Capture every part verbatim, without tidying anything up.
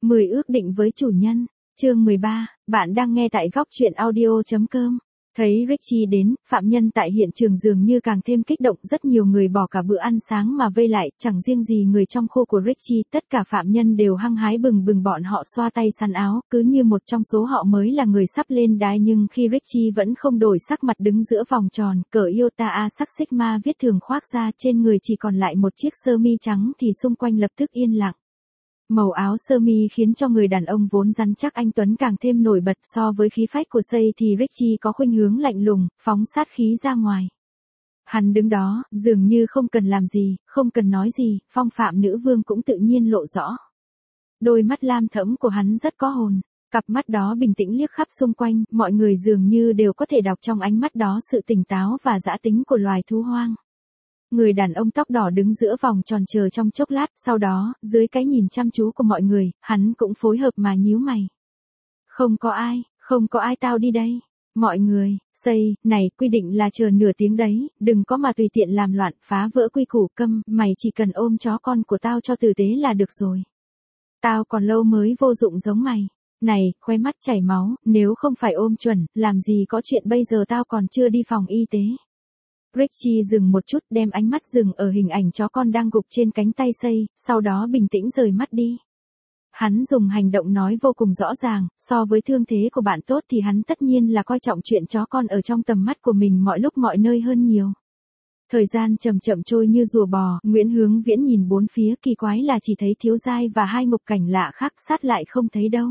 mười ước định với chủ nhân. Chương mười ba, bạn đang nghe tại góc truyện audio chấm com. Thấy Richie đến, phạm nhân tại hiện trường dường như càng thêm kích động, rất nhiều người bỏ cả bữa ăn sáng mà vây lại, chẳng riêng gì người trong khu của Richie, tất cả phạm nhân đều hăng hái bừng bừng, bọn họ xoa tay sắn áo, cứ như một trong số họ mới là người sắp lên đài. Nhưng khi Richie vẫn không đổi sắc mặt đứng giữa vòng tròn, cờ Iota A sắc Sigma viết thường khoác ra, trên người chỉ còn lại một chiếc sơ mi trắng thì xung quanh lập tức yên lặng. Màu áo sơ mi khiến cho người đàn ông vốn rắn chắc anh tuấn càng thêm nổi bật. So với khí phách của Say thì Richie có khuynh hướng lạnh lùng, phóng sát khí ra ngoài. Hắn đứng đó, dường như không cần làm gì, không cần nói gì, phong phạm nữ vương cũng tự nhiên lộ rõ. Đôi mắt lam thẫm của hắn rất có hồn, cặp mắt đó bình tĩnh liếc khắp xung quanh, mọi người dường như đều có thể đọc trong ánh mắt đó sự tỉnh táo và dã tính của loài thú hoang. Người đàn ông tóc đỏ đứng giữa vòng tròn chờ trong chốc lát, sau đó, dưới cái nhìn chăm chú của mọi người, hắn cũng phối hợp mà nhíu mày. Không có ai, không có ai, tao đi đây. Mọi người, Say, này, quy định là chờ nửa tiếng đấy, đừng có mà tùy tiện làm loạn, phá vỡ quy củ. Câm, mày chỉ cần ôm chó con của tao cho tử tế là được rồi. Tao còn lâu mới vô dụng giống mày. Này, khóe mắt chảy máu, nếu không phải ôm chuẩn, làm gì có chuyện bây giờ tao còn chưa đi phòng y tế. Richie dừng một chút, đem ánh mắt dừng ở hình ảnh chó con đang gục trên cánh tay Say, sau đó bình tĩnh rời mắt đi. Hắn dùng hành động nói vô cùng rõ ràng, so với thương thế của bạn tốt thì hắn tất nhiên là coi trọng chuyện chó con ở trong tầm mắt của mình mọi lúc mọi nơi hơn nhiều. Thời gian chậm chậm trôi như rùa bò, Nguyễn Hướng Viễn nhìn bốn phía, kỳ quái là chỉ thấy Thiếu Giai và hai ngục cảnh lạ khác, sát lại không thấy đâu.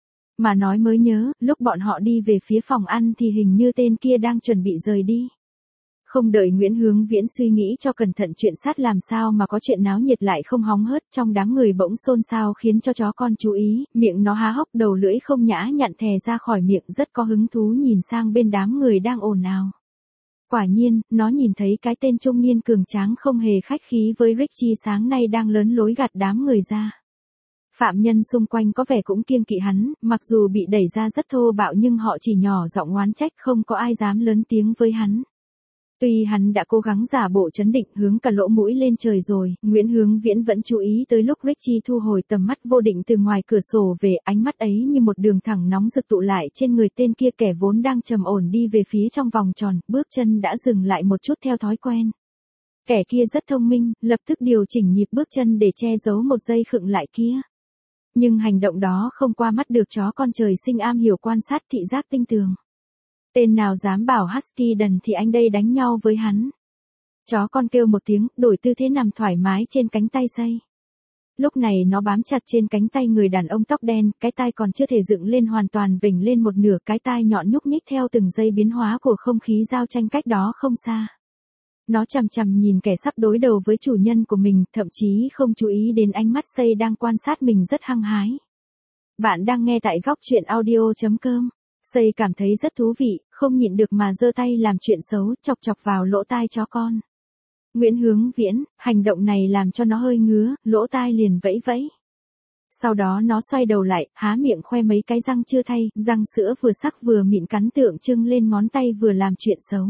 Mà nói mới nhớ, lúc bọn họ đi về phía phòng ăn thì hình như tên kia đang chuẩn bị rời đi. Không đợi Nguyễn Hướng Viễn suy nghĩ cho cẩn thận chuyện sát làm sao mà có chuyện náo nhiệt lại không hóng hớt, trong đám người bỗng xôn xao khiến cho chó con chú ý, miệng nó há hốc, đầu lưỡi không nhã nhặn thè ra khỏi miệng, rất có hứng thú nhìn sang bên đám người đang ồn ào. Quả nhiên, nó nhìn thấy cái tên trung niên cường tráng không hề khách khí với Richie sáng nay đang lớn lối gạt đám người ra. Phạm nhân xung quanh có vẻ cũng kiêng kỵ hắn, mặc dù bị đẩy ra rất thô bạo nhưng họ chỉ nhỏ giọng oán trách, không có ai dám lớn tiếng với hắn. Tuy hắn đã cố gắng giả bộ trấn định hướng cả lỗ mũi lên trời rồi, Nguyễn Hướng Viễn vẫn chú ý tới lúc Richie thu hồi tầm mắt vô định từ ngoài cửa sổ về, ánh mắt ấy như một đường thẳng nóng rực tụ lại trên người tên kia, kẻ vốn đang trầm ổn đi về phía trong vòng tròn, bước chân đã dừng lại một chút theo thói quen. Kẻ kia rất thông minh, lập tức điều chỉnh nhịp bước chân để che giấu một giây khựng lại kia. Nhưng hành động đó không qua mắt được chó con trời sinh am hiểu quan sát, thị giác tinh tường. Tên nào dám bảo Husky đần thì anh đây đánh nhau với hắn. Chó con kêu một tiếng, đổi tư thế nằm thoải mái trên cánh tay Say. Lúc này nó bám chặt trên cánh tay người đàn ông tóc đen, cái tai còn chưa thể dựng lên hoàn toàn, vểnh lên một nửa, cái tai nhọn nhúc nhích theo từng giây biến hóa của không khí giao tranh cách đó không xa. Nó chằm chằm nhìn kẻ sắp đối đầu với chủ nhân của mình, thậm chí không chú ý đến ánh mắt Say đang quan sát mình rất hăng hái. Bạn đang nghe tại góc truyện audio chấm com. Say cảm thấy rất thú vị, không nhịn được mà giơ tay làm chuyện xấu, chọc chọc vào lỗ tai chó con. Nguyễn Hướng Viễn, hành động này làm cho nó hơi ngứa, lỗ tai liền vẫy vẫy. Sau đó nó xoay đầu lại, há miệng khoe mấy cái răng chưa thay, răng sữa vừa sắc vừa mịn cắn tượng trưng lên ngón tay vừa làm chuyện xấu.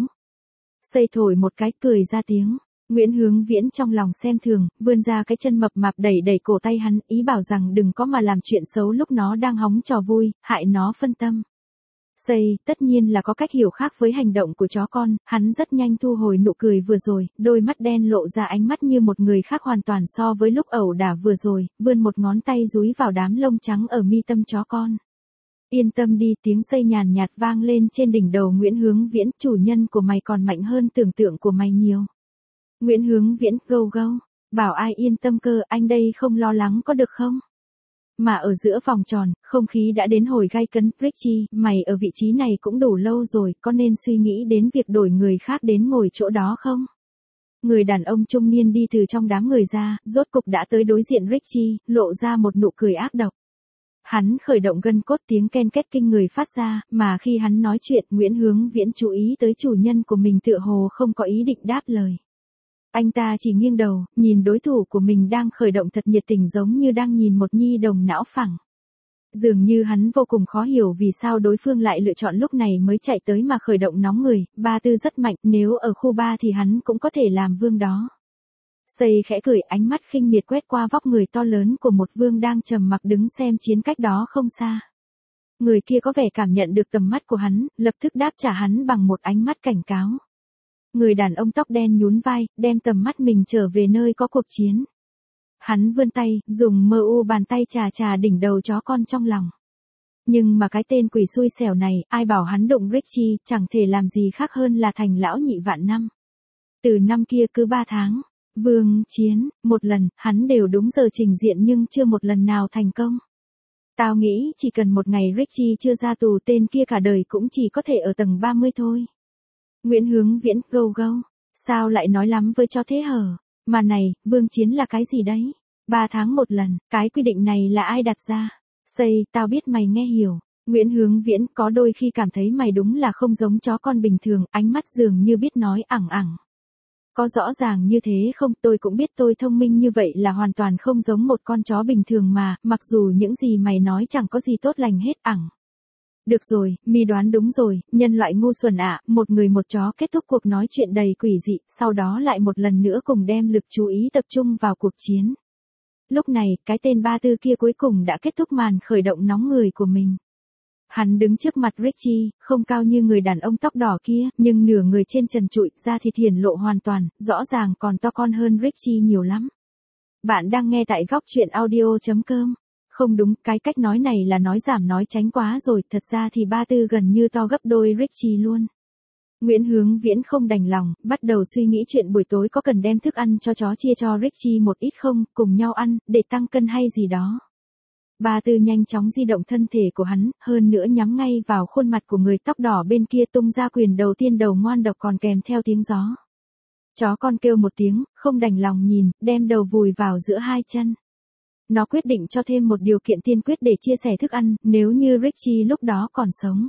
Say thổi một cái, cười ra tiếng. Nguyễn Hướng Viễn trong lòng xem thường, vươn ra cái chân mập mạp đẩy đẩy cổ tay hắn, ý bảo rằng đừng có mà làm chuyện xấu lúc nó đang hóng trò vui, hại nó phân tâm. Say, tất nhiên là có cách hiểu khác với hành động của chó con, hắn rất nhanh thu hồi nụ cười vừa rồi, đôi mắt đen lộ ra ánh mắt như một người khác hoàn toàn so với lúc ẩu đả vừa rồi, vươn một ngón tay dúi vào đám lông trắng ở mi tâm chó con. Yên tâm đi, tiếng Say nhàn nhạt vang lên trên đỉnh đầu Nguyễn Hướng Viễn, chủ nhân của mày còn mạnh hơn tưởng tượng của mày nhiều. Nguyễn Hướng Viễn, gâu gâu, bảo ai yên tâm cơ, anh đây không lo lắng có được không? Mà ở giữa vòng tròn, không khí đã đến hồi gay cấn. Richie, mày ở vị trí này cũng đủ lâu rồi, có nên suy nghĩ đến việc đổi người khác đến ngồi chỗ đó không? Người đàn ông trung niên đi từ trong đám người ra, rốt cục đã tới đối diện Richie, lộ ra một nụ cười ác độc. Hắn khởi động gân cốt, tiếng ken két kinh người phát ra, mà khi hắn nói chuyện, Nguyễn Hướng Viễn chú ý tới chủ nhân của mình tựa hồ không có ý định đáp lời. Anh ta chỉ nghiêng đầu, nhìn đối thủ của mình đang khởi động thật nhiệt tình, giống như đang nhìn một nhi đồng não phẳng. Dường như hắn vô cùng khó hiểu vì sao đối phương lại lựa chọn lúc này mới chạy tới mà khởi động nóng người, ba tư rất mạnh, nếu ở khu ba thì hắn cũng có thể làm vương đó. Xây khẽ cười, ánh mắt khinh miệt quét qua vóc người to lớn của một vương đang trầm mặc đứng xem chiến cách đó không xa. Người kia có vẻ cảm nhận được tầm mắt của hắn, lập tức đáp trả hắn bằng một ánh mắt cảnh cáo. Người đàn ông tóc đen nhún vai, đem tầm mắt mình trở về nơi có cuộc chiến. Hắn vươn tay, dùng mơ u bàn tay chà chà đỉnh đầu chó con trong lòng. Nhưng mà cái tên quỷ xui xẻo này, ai bảo hắn đụng Richie, chẳng thể làm gì khác hơn là thành lão nhị vạn năm. Từ năm kia cứ ba tháng, vương chiến, một lần, hắn đều đúng giờ trình diện nhưng chưa một lần nào thành công. Tao nghĩ chỉ cần một ngày Richie chưa ra tù tên kia cả đời cũng chỉ có thể ở tầng ba mươi thôi. Nguyễn Hướng Viễn, gâu gâu, sao lại nói lắm với cho thế hở, mà này, vương chiến là cái gì đấy? Ba tháng một lần, cái quy định này là ai đặt ra? Xây, tao biết mày nghe hiểu. Nguyễn Hướng Viễn, có đôi khi cảm thấy mày đúng là không giống chó con bình thường, ánh mắt dường như biết nói ẳng ẳng. Có rõ ràng như thế không, tôi cũng biết tôi thông minh như vậy là hoàn toàn không giống một con chó bình thường mà, mặc dù những gì mày nói chẳng có gì tốt lành hết ẳng. Được rồi, mi đoán đúng rồi, nhân loại ngu xuẩn ạ, một người một chó kết thúc cuộc nói chuyện đầy quỷ dị, sau đó lại một lần nữa cùng đem lực chú ý tập trung vào cuộc chiến. Lúc này, cái tên ba tư kia cuối cùng đã kết thúc màn khởi động nóng người của mình. Hắn đứng trước mặt Richie, không cao như người đàn ông tóc đỏ kia, nhưng nửa người trên trần trụi, da thịt hiển lộ hoàn toàn, rõ ràng còn to con hơn Richie nhiều lắm. Bạn đang nghe tại góc truyện audio chấm com. Không đúng, cái cách nói này là nói giảm nói tránh quá rồi, thật ra thì ba tư gần như to gấp đôi Richie luôn. Nguyễn Hướng Viễn không đành lòng, bắt đầu suy nghĩ chuyện buổi tối có cần đem thức ăn cho chó chia cho Richie một ít không, cùng nhau ăn, để tăng cân hay gì đó. Ba tư nhanh chóng di động thân thể của hắn, hơn nữa nhắm ngay vào khuôn mặt của người tóc đỏ bên kia tung ra quyền đầu tiên đầu ngoan độc còn kèm theo tiếng gió. Chó con kêu một tiếng, không đành lòng nhìn, đem đầu vùi vào giữa hai chân. Nó quyết định cho thêm một điều kiện tiên quyết để chia sẻ thức ăn, nếu như Richie lúc đó còn sống.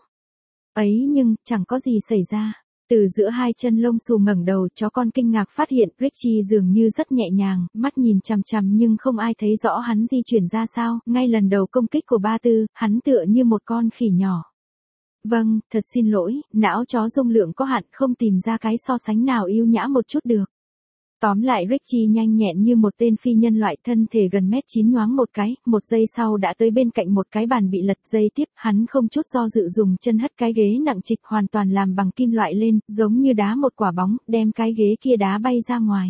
Ấy nhưng, chẳng có gì xảy ra. Từ giữa hai chân lông xù ngẩng đầu, chó con kinh ngạc phát hiện Richie dường như rất nhẹ nhàng, mắt nhìn chằm chằm nhưng không ai thấy rõ hắn di chuyển ra sao, ngay lần đầu công kích của ba tư, hắn tựa như một con khỉ nhỏ. Vâng, thật xin lỗi, não chó dung lượng có hạn, không tìm ra cái so sánh nào yêu nhã một chút được. Tóm lại Richie nhanh nhẹn như một tên phi nhân loại, thân thể gần mét chín nhoáng một cái, một giây sau đã tới bên cạnh một cái bàn bị lật, giây tiếp, hắn không chút do dự dùng chân hất cái ghế nặng trịch hoàn toàn làm bằng kim loại lên, giống như đá một quả bóng, đem cái ghế kia đá bay ra ngoài.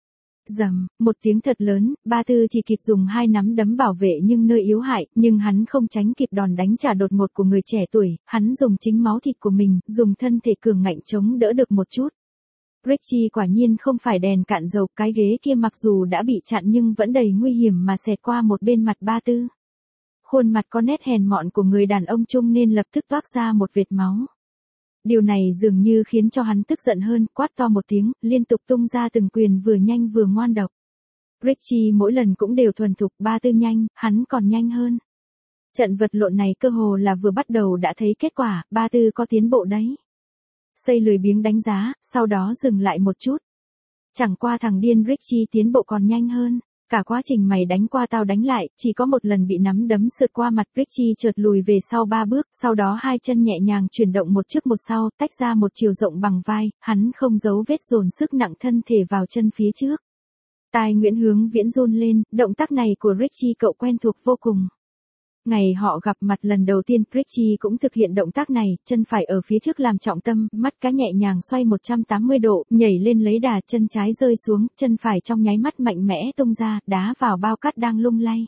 Rầm, một tiếng thật lớn, ba tư chỉ kịp dùng hai nắm đấm bảo vệ nhưng nơi yếu hại, nhưng hắn không tránh kịp đòn đánh trả đột ngột của người trẻ tuổi, hắn dùng chính máu thịt của mình, dùng thân thể cường ngạnh chống đỡ được một chút. Richie quả nhiên không phải đèn cạn dầu, cái ghế kia mặc dù đã bị chặn nhưng vẫn đầy nguy hiểm mà xẹt qua một bên mặt ba tư. Khuôn mặt có nét hèn mọn của người đàn ông trung nên lập tức toát ra một vệt máu. Điều này dường như khiến cho hắn tức giận hơn, quát to một tiếng, liên tục tung ra từng quyền vừa nhanh vừa ngoan độc. Richie mỗi lần cũng đều thuần thục, ba tư nhanh, hắn còn nhanh hơn. Trận vật lộn này cơ hồ là vừa bắt đầu đã thấy kết quả, ba tư có tiến bộ đấy. Xây lười biếng đánh giá, sau đó dừng lại một chút. Chẳng qua thằng điên Richie tiến bộ còn nhanh hơn. Cả quá trình mày đánh qua tao đánh lại, chỉ có một lần bị nắm đấm sượt qua mặt, Richie chợt lùi về sau ba bước, sau đó hai chân nhẹ nhàng chuyển động một trước một sau, tách ra một chiều rộng bằng vai, hắn không giấu vết dồn sức nặng thân thể vào chân phía trước. Tai Nguyễn Hướng Viễn run lên, động tác này của Richie cậu quen thuộc vô cùng. Ngày họ gặp mặt lần đầu tiên, Richie cũng thực hiện động tác này, chân phải ở phía trước làm trọng tâm, mắt cá nhẹ nhàng xoay một trăm tám mươi độ, nhảy lên lấy đà, chân trái rơi xuống, chân phải trong nháy mắt mạnh mẽ tung ra, đá vào bao cát đang lung lay.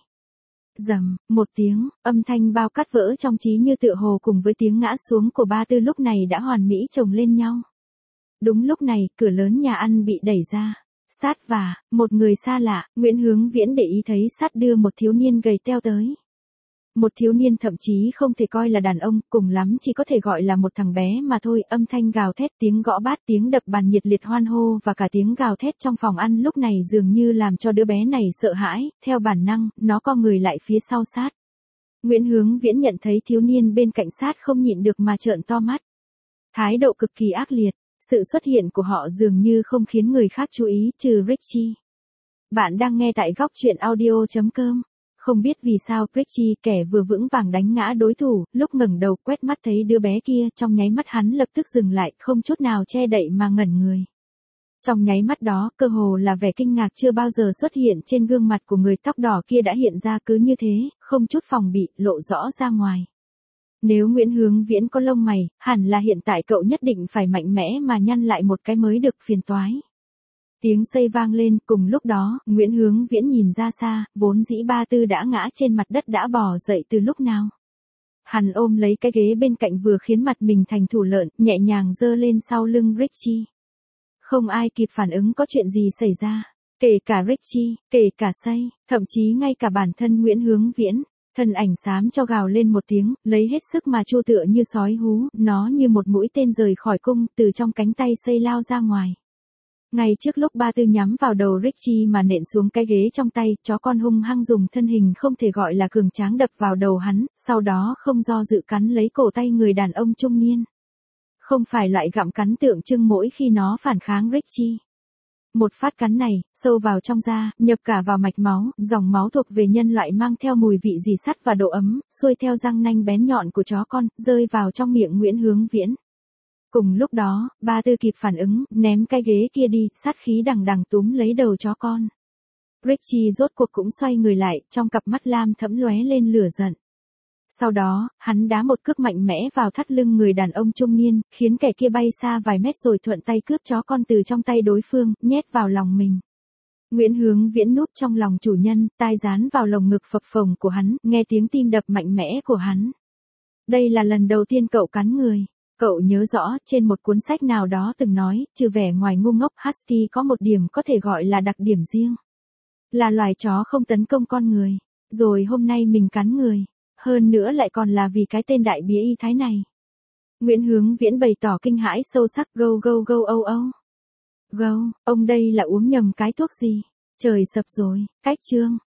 Rầm, một tiếng, âm thanh bao cát vỡ trong trí như tựa hồ cùng với tiếng ngã xuống của ba tư lúc này đã hoàn mỹ chồng lên nhau. Đúng lúc này, cửa lớn nhà ăn bị đẩy ra. Sát và, một người xa lạ, Nguyễn Hướng Viễn để ý thấy Sát đưa một thiếu niên gầy teo tới. Một thiếu niên thậm chí không thể coi là đàn ông, cùng lắm chỉ có thể gọi là một thằng bé mà thôi, âm thanh gào thét, tiếng gõ bát, tiếng đập bàn nhiệt liệt hoan hô và cả tiếng gào thét trong phòng ăn lúc này dường như làm cho đứa bé này sợ hãi, theo bản năng, nó co người lại phía sau Sát. Nguyễn Hướng Viễn nhận thấy thiếu niên bên cạnh Sát không nhịn được mà trợn to mắt. Thái độ cực kỳ ác liệt, sự xuất hiện của họ dường như không khiến người khác chú ý, trừ Richie. Bạn đang nghe tại góc truyện audio chấm com. Không biết vì sao Richie, kẻ vừa vững vàng đánh ngã đối thủ, lúc ngẩng đầu quét mắt thấy đứa bé kia, trong nháy mắt hắn lập tức dừng lại, không chút nào che đậy mà ngẩn người. Trong nháy mắt đó, cơ hồ là vẻ kinh ngạc chưa bao giờ xuất hiện trên gương mặt của người tóc đỏ kia đã hiện ra cứ như thế, không chút phòng bị, lộ rõ ra ngoài. Nếu Nguyễn Hướng Viễn có lông mày, hẳn là hiện tại cậu nhất định phải mạnh mẽ mà nhăn lại một cái mới được phiền toái. Tiếng xây vang lên, cùng lúc đó, Nguyễn Hướng Viễn nhìn ra xa, vốn dĩ Ba Tư đã ngã trên mặt đất đã bò dậy từ lúc nào. Hắn ôm lấy cái ghế bên cạnh vừa khiến mặt mình thành thủ lợn, nhẹ nhàng giơ lên sau lưng Richie. Không ai kịp phản ứng có chuyện gì xảy ra, kể cả Richie, kể cả Say, thậm chí ngay cả bản thân Nguyễn Hướng Viễn. Thân ảnh xám cho gào lên một tiếng, lấy hết sức mà chu tựa như sói hú, nó như một mũi tên rời khỏi cung, từ trong cánh tay Say lao ra ngoài. Ngay trước lúc Ba Tư nhắm vào đầu Richie mà nện xuống cái ghế trong tay, chó con hung hăng dùng thân hình không thể gọi là cường tráng đập vào đầu hắn, sau đó không do dự cắn lấy cổ tay người đàn ông trung niên. Không phải loại gặm cắn tượng trưng mỗi khi nó phản kháng Richie. Một phát cắn này, sâu vào trong da, nhập cả vào mạch máu, dòng máu thuộc về nhân loại mang theo mùi vị rỉ sắt và độ ấm, xuôi theo răng nanh bén nhọn của chó con, rơi vào trong miệng Nguyễn Hướng Viễn. Cùng lúc đó, Ba Tư kịp phản ứng, ném cái ghế kia đi, sát khí đằng đằng túm lấy đầu chó con. Richie rốt cuộc cũng xoay người lại, trong cặp mắt lam thẫm lóe lên lửa giận. Sau đó, hắn đá một cước mạnh mẽ vào thắt lưng người đàn ông trung niên, khiến kẻ kia bay xa vài mét rồi thuận tay cướp chó con từ trong tay đối phương, nhét vào lòng mình. Nguyễn Hướng Viễn núp trong lòng chủ nhân, tai dán vào lồng ngực phập phồng của hắn, nghe tiếng tim đập mạnh mẽ của hắn. Đây là lần đầu tiên cậu cắn người. Cậu nhớ rõ, trên một cuốn sách nào đó từng nói, trừ vẻ ngoài ngu ngốc, Husky có một điểm có thể gọi là đặc điểm riêng. Là loài chó không tấn công con người. Rồi hôm nay mình cắn người. Hơn nữa lại còn là vì cái tên đại bía y thái này. Nguyễn Hướng Viễn bày tỏ kinh hãi sâu sắc, gâu gâu gâu âu âu. Gâu, ông đây là uống nhầm cái thuốc gì? Trời sập rồi, cách chương.